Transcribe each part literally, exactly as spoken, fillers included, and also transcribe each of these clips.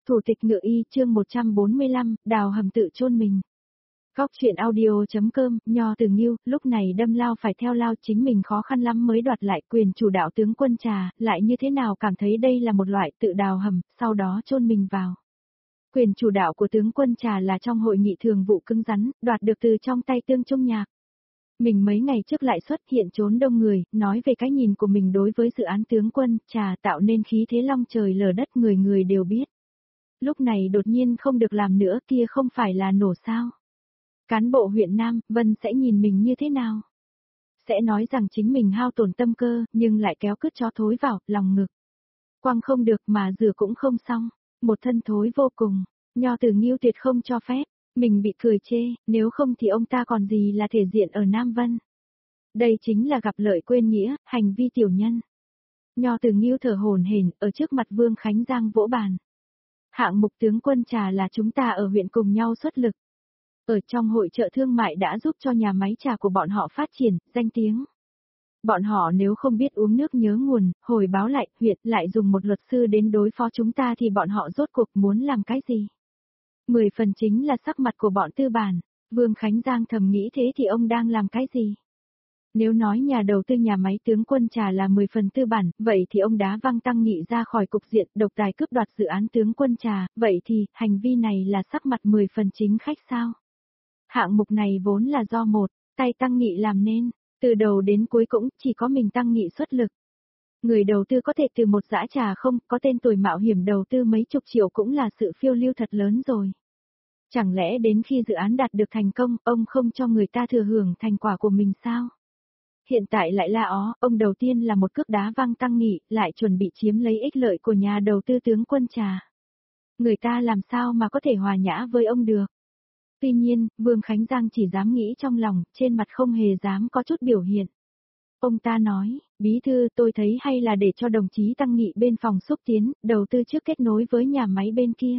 Thủ tịch ngựa y chương một trăm bốn mươi lăm, đào hầm tự chôn mình. Góc chuyện audio.com, Nho Từ Nghiêu, lúc này đâm lao phải theo lao, chính mình khó khăn lắm mới đoạt lại quyền chủ đạo tướng quân Trà, lại như thế nào cảm thấy đây là một loại tự đào hầm, sau đó chôn mình vào. Quyền chủ đạo của tướng quân Trà là trong hội nghị thường vụ cứng rắn, đoạt được từ trong tay Tương Trung Nhạc. Mình mấy ngày trước lại xuất hiện trốn đông người, nói về cái nhìn của mình đối với dự án tướng quân Trà tạo nên khí thế long trời lở đất, người người đều biết. Lúc này đột nhiên không được làm nữa, kia không phải là nổ sao? Cán bộ huyện Nam Vân sẽ nhìn mình như thế nào? Sẽ nói rằng chính mình hao tổn tâm cơ, nhưng lại kéo cứt chó thối vào lòng ngực. Quăng không được mà rửa cũng không xong, một thân thối vô cùng. Nho Từ Nghiêu tuyệt không cho phép, mình bị cười chê, nếu không thì ông ta còn gì là thể diện ở Nam Vân. Đây chính là gặp lợi quên nghĩa, hành vi tiểu nhân. Nho Từ Nghiêu thở hổn hển ở trước mặt Vương Khánh Giang vỗ bàn. Hạng mục tướng quân Trà là chúng ta ở huyện cùng nhau xuất lực. Ở trong hội chợ thương mại đã giúp cho nhà máy trà của bọn họ phát triển, danh tiếng. Bọn họ nếu không biết uống nước nhớ nguồn, hồi báo lại, huyện lại dùng một luật sư đến đối phó chúng ta thì bọn họ rốt cuộc muốn làm cái gì? Mười phần chính là sắc mặt của bọn tư bản. Vương Khánh Giang thầm nghĩ thế thì ông đang làm cái gì? Nếu nói nhà đầu tư nhà máy tướng quân Trà là mười phần tư bản, vậy thì ông đá văng Tăng Nghị ra khỏi cục diện độc tài cướp đoạt dự án tướng quân Trà, vậy thì hành vi này là sắc mặt mười phần chính khách sao? Hạng mục này vốn là do một tay Tăng Nghị làm nên, từ đầu đến cuối cũng chỉ có mình Tăng Nghị xuất lực. Người đầu tư có thể từ một dã trà không, có tên tuổi mạo hiểm đầu tư mấy chục triệu cũng là sự phiêu lưu thật lớn rồi. Chẳng lẽ đến khi dự án đạt được thành công, ông không cho người ta thừa hưởng thành quả của mình sao? Hiện tại lại la ó, ông đầu tiên là một cước đá văng Tăng Nghị, lại chuẩn bị chiếm lấy ích lợi của nhà đầu tư tướng quân Trà. Người ta làm sao mà có thể hòa nhã với ông được? Tuy nhiên, Vương Khánh Giang chỉ dám nghĩ trong lòng, trên mặt không hề dám có chút biểu hiện. Ông ta nói, bí thư tôi thấy hay là để cho đồng chí Tăng Nghị bên phòng xúc tiến, đầu tư trước kết nối với nhà máy bên kia.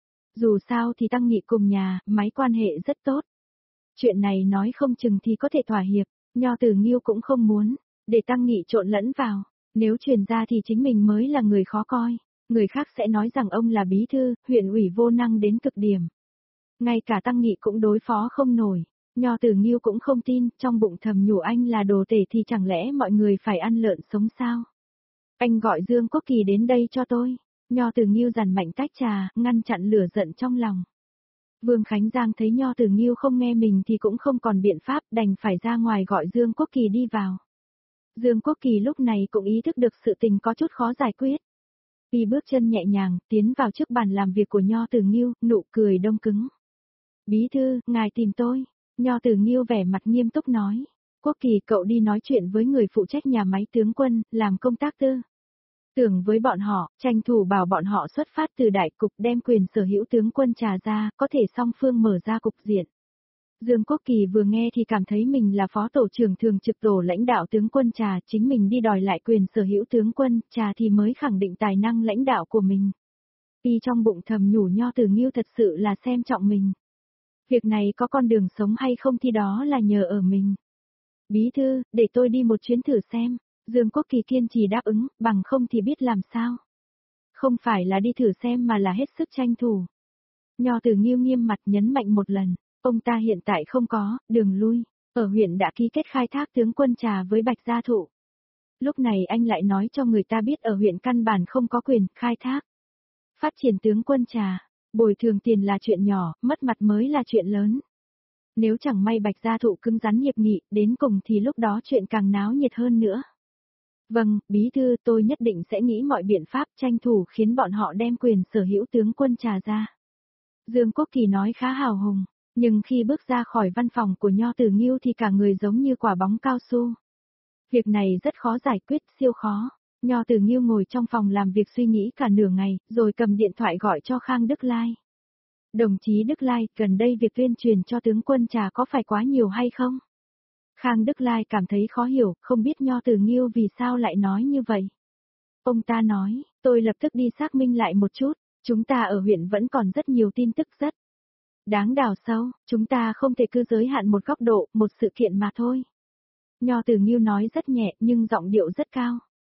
Dù sao thì Tăng Nghị cùng nhà, máy quan hệ rất tốt. Chuyện này nói không chừng thì có thể thỏa hiệp. Nho Từ Nghiêu cũng không muốn, để Tăng Nghị trộn lẫn vào, nếu truyền ra thì chính mình mới là người khó coi, người khác sẽ nói rằng ông là bí thư, huyện ủy vô năng đến cực điểm. Ngay cả Tăng Nghị cũng đối phó không nổi, Nho Từ Nghiêu cũng không tin, trong bụng thầm nhủ anh là đồ tể thì chẳng lẽ mọi người phải ăn lợn sống sao? Anh gọi Dương Quốc Kỳ đến đây cho tôi, Nho Từ Nghiêu dằn mạnh tách trà, ngăn chặn lửa giận trong lòng. Vương Khánh Giang thấy Nho Từ Nghiêu không nghe mình thì cũng không còn biện pháp, đành phải ra ngoài gọi Dương Quốc Kỳ đi vào. Dương Quốc Kỳ lúc này cũng ý thức được sự tình có chút khó giải quyết. Y bước chân nhẹ nhàng, tiến vào trước bàn làm việc của Nho Từ Nghiêu, nụ cười đông cứng. Bí thư, ngài tìm tôi. Nho Từ Nghiêu vẻ mặt nghiêm túc nói. Quốc Kỳ cậu đi nói chuyện với người phụ trách nhà máy tướng quân, làm công tác tư tưởng với bọn họ, tranh thủ bảo bọn họ xuất phát từ đại cục đem quyền sở hữu tướng quân Trà ra, có thể song phương mở ra cục diện. Dương Quốc Kỳ vừa nghe thì cảm thấy mình là phó tổ trưởng thường trực tổ lãnh đạo tướng quân Trà, chính mình đi đòi lại quyền sở hữu tướng quân Trà thì mới khẳng định tài năng lãnh đạo của mình. Y trong bụng thầm nhủ Nho Từ Nghiêu thật sự là xem trọng mình. Việc này có con đường sống hay không thì đó là nhờ ở mình. Bí thư, để tôi đi một chuyến thử xem. Dương Quốc Kỳ kiên trì đáp ứng, bằng không thì biết làm sao. Không phải là đi thử xem mà là hết sức tranh thủ. Nho Từ Nghiêu nghiêm mặt nhấn mạnh một lần, ông ta hiện tại không có đường lui, ở huyện đã ký kết khai thác tướng quân Trà với Bạch Gia Thụ. Lúc này anh lại nói cho người ta biết ở huyện căn bản không có quyền khai thác. Phát triển tướng quân Trà, bồi thường tiền là chuyện nhỏ, mất mặt mới là chuyện lớn. Nếu chẳng may Bạch Gia Thụ cứng rắn hiệp nghị, đến cùng thì lúc đó chuyện càng náo nhiệt hơn nữa. Vâng, bí thư tôi nhất định sẽ nghĩ mọi biện pháp tranh thủ khiến bọn họ đem quyền sở hữu tướng quân Trà ra. Dương Quốc Kỳ nói khá hào hùng, nhưng khi bước ra khỏi văn phòng của Nho Từ Nghiêu thì cả người giống như quả bóng cao su. Việc này rất khó giải quyết, siêu khó. Nho Từ Nghiêu ngồi trong phòng làm việc suy nghĩ cả nửa ngày, rồi cầm điện thoại gọi cho Khang Đức Lai. Đồng chí Đức Lai, gần đây việc tuyên truyền cho tướng quân Trà có phải quá nhiều hay không? Khang Đức Lai cảm thấy khó hiểu, không biết Nho Từ Nghiêu vì sao lại nói như vậy. Ông ta nói, tôi lập tức đi xác minh lại một chút, chúng ta ở huyện vẫn còn rất nhiều tin tức rất đáng đào sâu, chúng ta không thể cứ giới hạn một góc độ, một sự kiện mà thôi. Nho Từ Nghiêu nói rất nhẹ nhưng giọng điệu rất cao.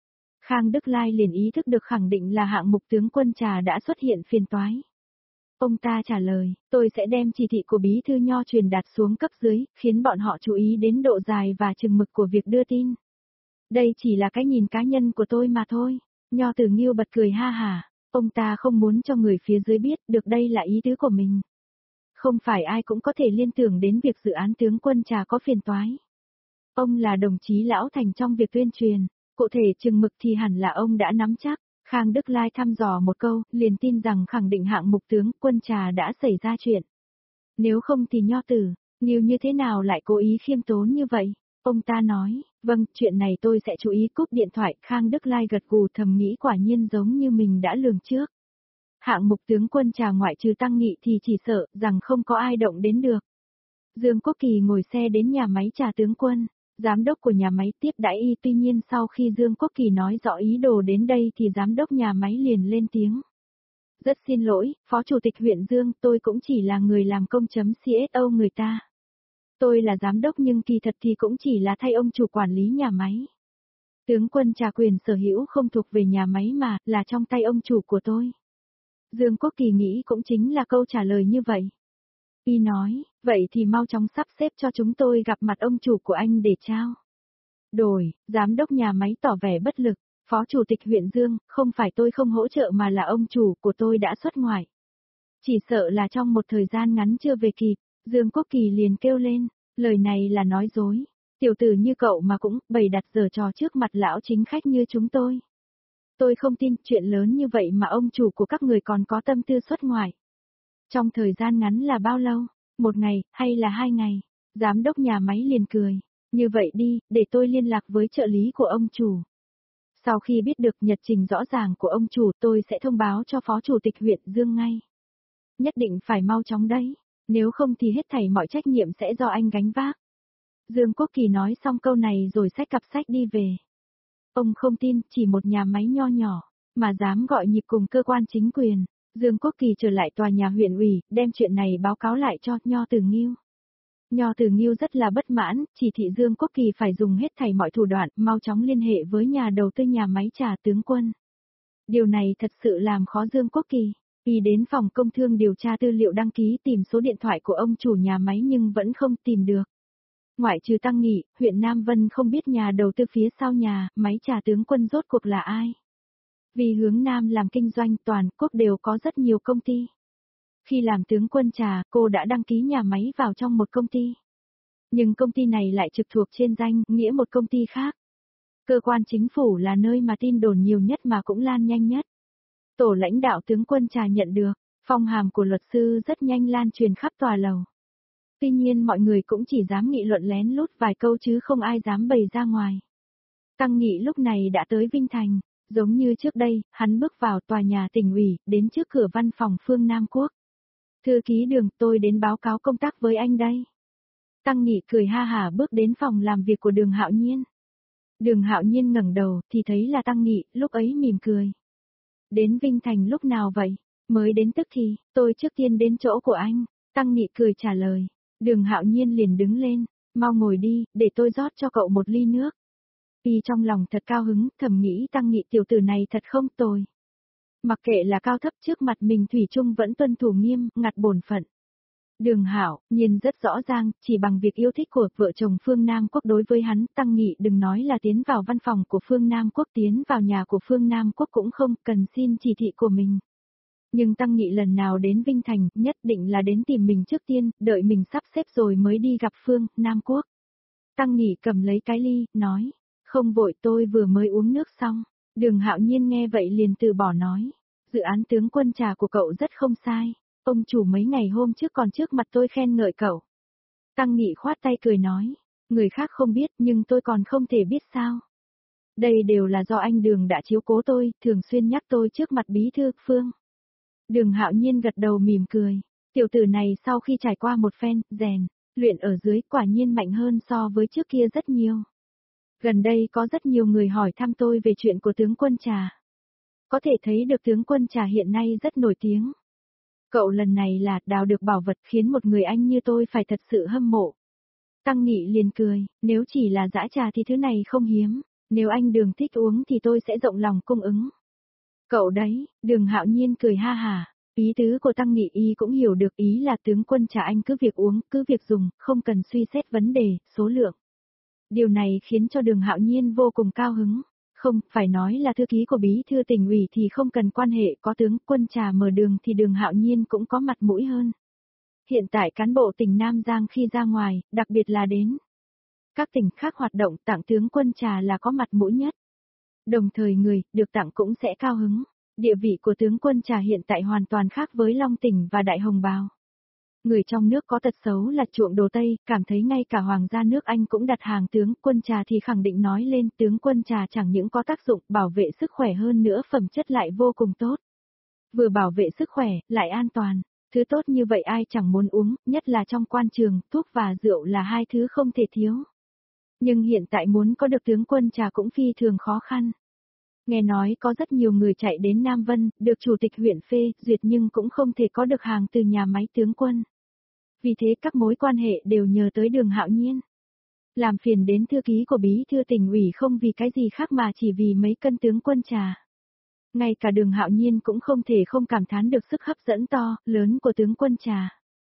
Khang Đức Lai liền ý thức được khẳng định là hạng mục tướng quân trà đã xuất hiện phiền toái. Ông ta trả lời, tôi sẽ đem chỉ thị của bí thư Nho truyền đạt xuống cấp dưới, khiến bọn họ chú ý đến độ dài và chừng mực của việc đưa tin. Đây chỉ là cái nhìn cá nhân của tôi mà thôi. Nho Tử Nghiêu bật cười ha hả, ông ta không muốn cho người phía dưới biết được đây là ý tứ của mình. Không phải ai cũng có thể liên tưởng đến việc dự án tướng quân trà có phiền toái. Ông là đồng chí lão thành trong việc tuyên truyền, cụ thể chừng mực thì hẳn là ông đã nắm chắc. Khang Đức Lai thăm dò một câu, liền tin rằng khẳng định hạng mục tướng quân trà đã xảy ra chuyện. Nếu không thì Nho Tử Nghiêu như thế nào lại cố ý khiêm tốn như vậy? Ông ta nói, vâng, chuyện này tôi sẽ chú ý. Cúp điện thoại. Khang Đức Lai gật gù thầm nghĩ quả nhiên giống như mình đã lường trước. Hạng mục tướng quân trà ngoại trừ Tăng Nghị thì chỉ sợ rằng không có ai động đến được. Dương Quốc Kỳ ngồi xe đến nhà máy trà tướng quân. Giám đốc của nhà máy tiếp đãi y, tuy nhiên sau khi Dương Quốc Kỳ nói rõ ý đồ đến đây thì giám đốc nhà máy liền lên tiếng. Rất xin lỗi, Phó Chủ tịch huyện Dương, tôi cũng chỉ là người làm công chấm xê ét o người ta. Tôi là giám đốc nhưng kỳ thật thì cũng chỉ là thay ông chủ quản lý nhà máy. Tướng quân trà quyền sở hữu không thuộc về nhà máy mà là trong tay ông chủ của tôi. Dương Quốc Kỳ nghĩ cũng chính là câu trả lời như vậy. Y nói, vậy thì mau chóng sắp xếp cho chúng tôi gặp mặt ông chủ của anh để trao đổi. Giám đốc nhà máy tỏ vẻ bất lực. Phó Chủ tịch huyện Dương, không phải tôi không hỗ trợ mà là ông chủ của tôi đã xuất ngoại. Chỉ sợ là trong một thời gian ngắn chưa về kịp. Dương Quốc Kỳ liền kêu lên, lời này là nói dối. Tiểu tử như cậu mà cũng bày đặt giở trò trước mặt lão chính khách như chúng tôi. Tôi không tin chuyện lớn như vậy mà ông chủ của các người còn có tâm tư xuất ngoại. Trong thời gian ngắn là bao lâu? Một ngày, hay là hai ngày? Giám đốc nhà máy liền cười. Như vậy đi, để tôi liên lạc với trợ lý của ông chủ. Sau khi biết được nhật trình rõ ràng của ông chủ tôi sẽ thông báo cho Phó Chủ tịch huyện Dương ngay. Nhất định phải mau chóng đấy, nếu không thì hết thảy mọi trách nhiệm sẽ do anh gánh vác. Dương Quốc Kỳ nói xong câu này rồi xách cặp sách đi về. Ông không tin, chỉ một nhà máy nho nhỏ, mà dám gọi nhịp cùng cơ quan chính quyền. Dương Quốc Kỳ trở lại tòa nhà huyện ủy, đem chuyện này báo cáo lại cho Nho Tử Nghiêu. Nho Tử Nghiêu rất là bất mãn, chỉ thị Dương Quốc Kỳ phải dùng hết thảy mọi thủ đoạn, mau chóng liên hệ với nhà đầu tư nhà máy trà tướng quân. Điều này thật sự làm khó Dương Quốc Kỳ. Y đến phòng công thương điều tra tư liệu đăng ký tìm số điện thoại của ông chủ nhà máy nhưng vẫn không tìm được. Ngoại trừ Tăng Nghị, huyện Nam Vân không biết nhà đầu tư phía sau nhà máy trà tướng quân rốt cuộc là ai. Vì hướng Nam làm kinh doanh toàn quốc đều có rất nhiều công ty. Khi làm tướng quân trà, cô đã đăng ký nhà máy vào trong một công ty. Nhưng công ty này lại trực thuộc trên danh nghĩa một công ty khác. Cơ quan chính phủ là nơi mà tin đồn nhiều nhất mà cũng lan nhanh nhất. Tổ lãnh đạo tướng quân trà nhận được, phong hàm của luật sư rất nhanh lan truyền khắp tòa lầu. Tuy nhiên mọi người cũng chỉ dám nghị luận lén lút vài câu chứ không ai dám bày ra ngoài. Tăng Nghị lúc này đã tới Vinh Thành, giống như trước đây, hắn bước vào tòa nhà tỉnh ủy, đến trước cửa văn phòng Phương Nam Quốc. Thư ký Đường, tôi đến báo cáo công tác với anh đây. Tăng Nghị cười ha hả bước đến phòng làm việc của Đường Hạo Nhiên. Đường Hạo Nhiên ngẩng đầu thì thấy là Tăng Nghị, lúc ấy mỉm cười. Đến Vinh Thành lúc nào vậy? Mới đến tức thì, tôi trước tiên đến chỗ của anh. Tăng Nghị cười trả lời. Đường Hạo Nhiên liền đứng lên, mau ngồi đi, để tôi rót cho cậu một ly nước. Y trong lòng thật cao hứng, thầm nghĩ Tăng Nghị tiểu tử này thật không tồi. Mặc kệ là cao thấp trước mặt mình thủy chung vẫn tuân thủ nghiêm, ngặt bổn phận. Đường Hạo Nhiên rất rõ ràng, chỉ bằng việc yêu thích của vợ chồng Phương Nam Quốc đối với hắn, Tăng Nghị đừng nói là tiến vào văn phòng của Phương Nam Quốc, tiến vào nhà của Phương Nam Quốc cũng không cần xin chỉ thị của mình. Nhưng Tăng Nghị lần nào đến Vinh Thành, nhất định là đến tìm mình trước tiên, đợi mình sắp xếp rồi mới đi gặp Phương Nam Quốc. Tăng Nghị cầm lấy cái ly, nói, không vội, tôi vừa mới uống nước xong. Đường Hạo Nhiên nghe vậy liền từ bỏ nói, dự án tướng quân trà của cậu rất không sai, ông chủ mấy ngày hôm trước còn trước mặt tôi khen ngợi cậu. Tăng Nghị khoát tay cười nói, người khác không biết nhưng tôi còn không thể biết sao. Đây đều là do anh Đường đã chiếu cố tôi, thường xuyên nhắc tôi trước mặt bí thư Phương. Đường Hạo Nhiên gật đầu mỉm cười, tiểu tử này sau khi trải qua một phen, rèn, luyện ở dưới quả nhiên mạnh hơn so với trước kia rất nhiều. Gần đây có rất nhiều người hỏi thăm tôi về chuyện của tướng quân trà. Có thể thấy được tướng quân trà hiện nay rất nổi tiếng. Cậu lần này là đào được bảo vật khiến một người anh như tôi phải thật sự hâm mộ. Tăng Nghị liền cười, nếu chỉ là dã trà thì thứ này không hiếm, Nếu anh Đường thích uống thì tôi sẽ rộng lòng cung ứng. Cậu đấy, Đường Hạo Nhiên cười ha hả. Ý tứ của Tăng Nghị y cũng hiểu được, ý là tướng quân trà anh cứ việc uống, cứ việc dùng, không cần suy xét vấn đề, số lượng. Điều này khiến cho Đường Hạo Nhiên vô cùng cao hứng. Không, phải nói là thư ký của bí thư tỉnh ủy thì không cần quan hệ, có tướng quân trà mở đường thì Đường Hạo Nhiên cũng có mặt mũi hơn. Hiện tại cán bộ tỉnh Nam Giang khi ra ngoài, đặc biệt là đến các tỉnh khác hoạt động, tặng tướng quân trà là có mặt mũi nhất. Đồng thời người được tặng cũng sẽ cao hứng. Địa vị của tướng quân trà hiện tại hoàn toàn khác với Long Tỉnh và Đại Hồng Bào. Người trong nước có tật xấu là chuộng đồ Tây, cảm thấy ngay cả hoàng gia nước Anh cũng đặt hàng tướng quân trà thì khẳng định nói lên tướng quân trà chẳng những có tác dụng bảo vệ sức khỏe hơn nữa, phẩm chất lại vô cùng tốt. Vừa bảo vệ sức khỏe, lại an toàn. Thứ tốt như vậy ai chẳng muốn uống, nhất là trong quan trường, thuốc và rượu là hai thứ không thể thiếu. Nhưng hiện tại muốn có được tướng quân trà cũng phi thường khó khăn. Nghe nói có rất nhiều người chạy đến Nam Vân, được chủ tịch huyện phê duyệt nhưng cũng không thể có được hàng từ nhà máy tướng quân. Vì thế các mối quan hệ đều nhờ tới Đường Hạo Nhiên. Làm phiền đến thư ký của bí thư tỉnh ủy không vì cái gì khác mà chỉ vì mấy cân tướng quân trà. Ngay cả Đường Hạo Nhiên cũng không thể không cảm thán được sức hấp dẫn to, lớn của tướng quân trà.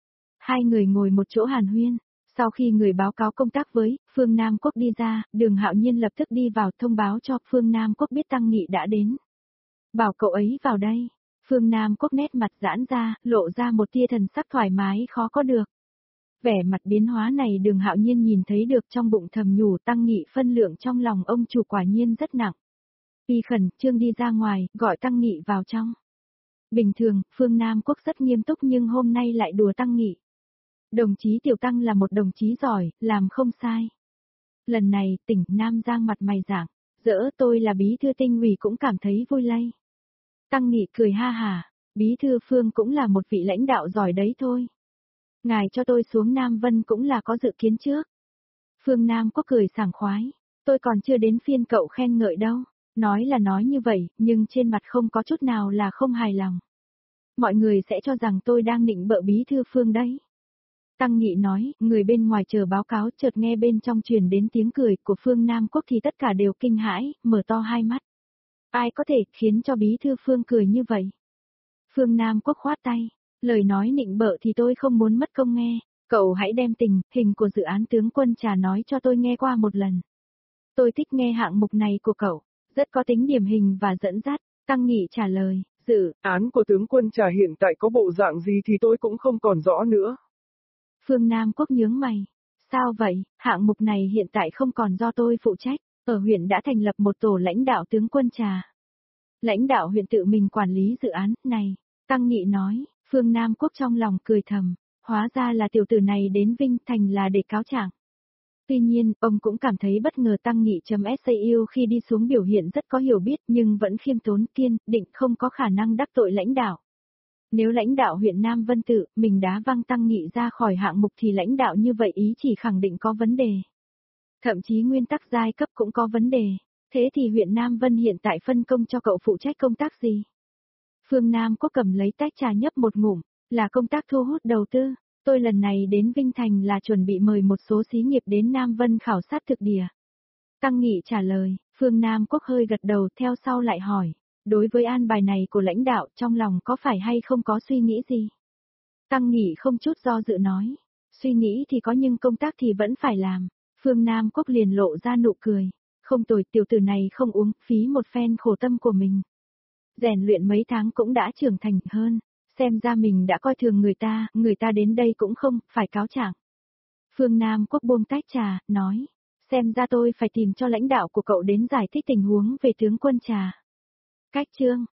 Hai người ngồi một chỗ hàn huyên. Sau khi người báo cáo công tác với Phương Nam Quốc đi ra, Đường Hạo Nhiên lập tức đi vào thông báo cho Phương Nam Quốc biết Tăng Nghị đã đến. Bảo cậu ấy vào đây. Phương Nam Quốc nét mặt giãn ra, lộ ra một tia thần sắc thoải mái khó có được. Vẻ mặt biến hóa này Đường Hạo Nhiên nhìn thấy được, trong bụng thầm nhủ Tăng Nghị phân lượng trong lòng ông chủ quả nhiên rất nặng. Y khẩn trương đi ra ngoài, gọi Tăng Nghị vào trong. Bình thường, Phương Nam Quốc rất nghiêm túc nhưng hôm nay lại đùa Tăng Nghị. Đồng chí Tiểu Tăng là một đồng chí giỏi, làm không sai. Lần này, tỉnh Nam Giang mặt mày rạng, dỡ tôi là bí thư tỉnh ủy cũng cảm thấy vui lây. Tăng Nghị cười ha hả, bí thư Phương cũng là một vị lãnh đạo giỏi đấy thôi. Ngài cho tôi xuống Nam Vân cũng là có dự kiến trước. Phương Nam Quốc cười sảng khoái, tôi còn chưa đến phiên cậu khen ngợi đâu. Nói là nói như vậy, nhưng trên mặt không có chút nào là không hài lòng. Mọi người sẽ cho rằng tôi đang nịnh bợ bí thư Phương đấy. Tăng Nghị nói, người bên ngoài chờ báo cáo, chợt nghe bên trong truyền đến tiếng cười của Phương Nam Quốc thì tất cả đều kinh hãi, mở to hai mắt. Ai có thể khiến cho bí thư Phương cười như vậy? Phương Nam Quốc khoát tay, lời nói nịnh bợ thì tôi không muốn mất công nghe, cậu hãy đem tình, hình của dự án tướng quân trà nói cho tôi nghe qua một lần. Tôi thích nghe hạng mục này của cậu, rất có tính điển hình và dẫn dắt. Tăng Nghị trả lời, dự án của tướng quân trà hiện tại có bộ dạng gì thì tôi cũng không còn rõ nữa. Phương Nam Quốc nhướng mày. Sao vậy, hạng mục này hiện tại không còn do tôi phụ trách, ở huyện đã thành lập một tổ lãnh đạo tướng quân trà. Lãnh đạo huyện tự mình quản lý dự án này, Tăng Nghị nói. Phương Nam Quốc trong lòng cười thầm, hóa ra là tiểu tử này đến Vinh Thành là để cáo trạng. Tuy nhiên, ông cũng cảm thấy bất ngờ Tăng Nghị.sau khi đi xuống biểu hiện rất có hiểu biết nhưng vẫn khiêm tốn kiên định, không có khả năng đắc tội lãnh đạo. Nếu lãnh đạo huyện Nam Vân tự, mình đá văng Tăng Nghị ra khỏi hạng mục thì lãnh đạo như vậy ý chỉ khẳng định có vấn đề. Thậm chí nguyên tắc giai cấp cũng có vấn đề. Thế thì huyện Nam Vân hiện tại phân công cho cậu phụ trách công tác gì? Phương Nam Quốc cầm lấy tách trà nhấp một ngụm, là công tác thu hút đầu tư. Tôi lần này đến Vinh Thành là chuẩn bị mời một số xí nghiệp đến Nam Vân khảo sát thực địa. Tăng Nghị trả lời, Phương Nam Quốc hơi gật đầu theo sau lại hỏi. Đối với an bài này của lãnh đạo trong lòng có phải hay không có suy nghĩ gì? Tăng Nghị không chút do dự nói. Suy nghĩ thì có nhưng công tác thì vẫn phải làm. Phương Nam Quốc liền lộ ra nụ cười. Không tồi, tiểu tử này không uống phí một phen khổ tâm của mình. Rèn luyện mấy tháng cũng đã trưởng thành hơn. Xem ra mình đã coi thường người ta, người ta đến đây cũng không, phải cáo trạng. Phương Nam Quốc buông tách trà, nói. Xem ra tôi phải tìm cho lãnh đạo của cậu đến giải thích tình huống về tướng quân trà. Cách chương